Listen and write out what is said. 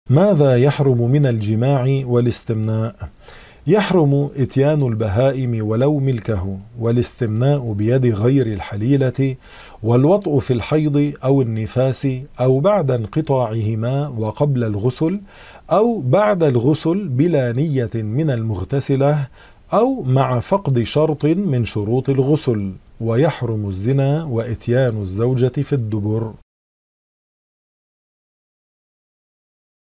ماذا يحرم من الجماع والاستمناء؟ يحرم إتيان البهائم ولو ملكه، والاستمناء بيد غير الحليلة، والوطء في الحيض أو النفاس، أو بعد انقطاعهما وقبل الغسل، أو بعد الغسل بلا نية من المغتسلة، أو مع فقد شرط من شروط الغسل. ويحرم الزنا وإتيان الزوجة في الدبر.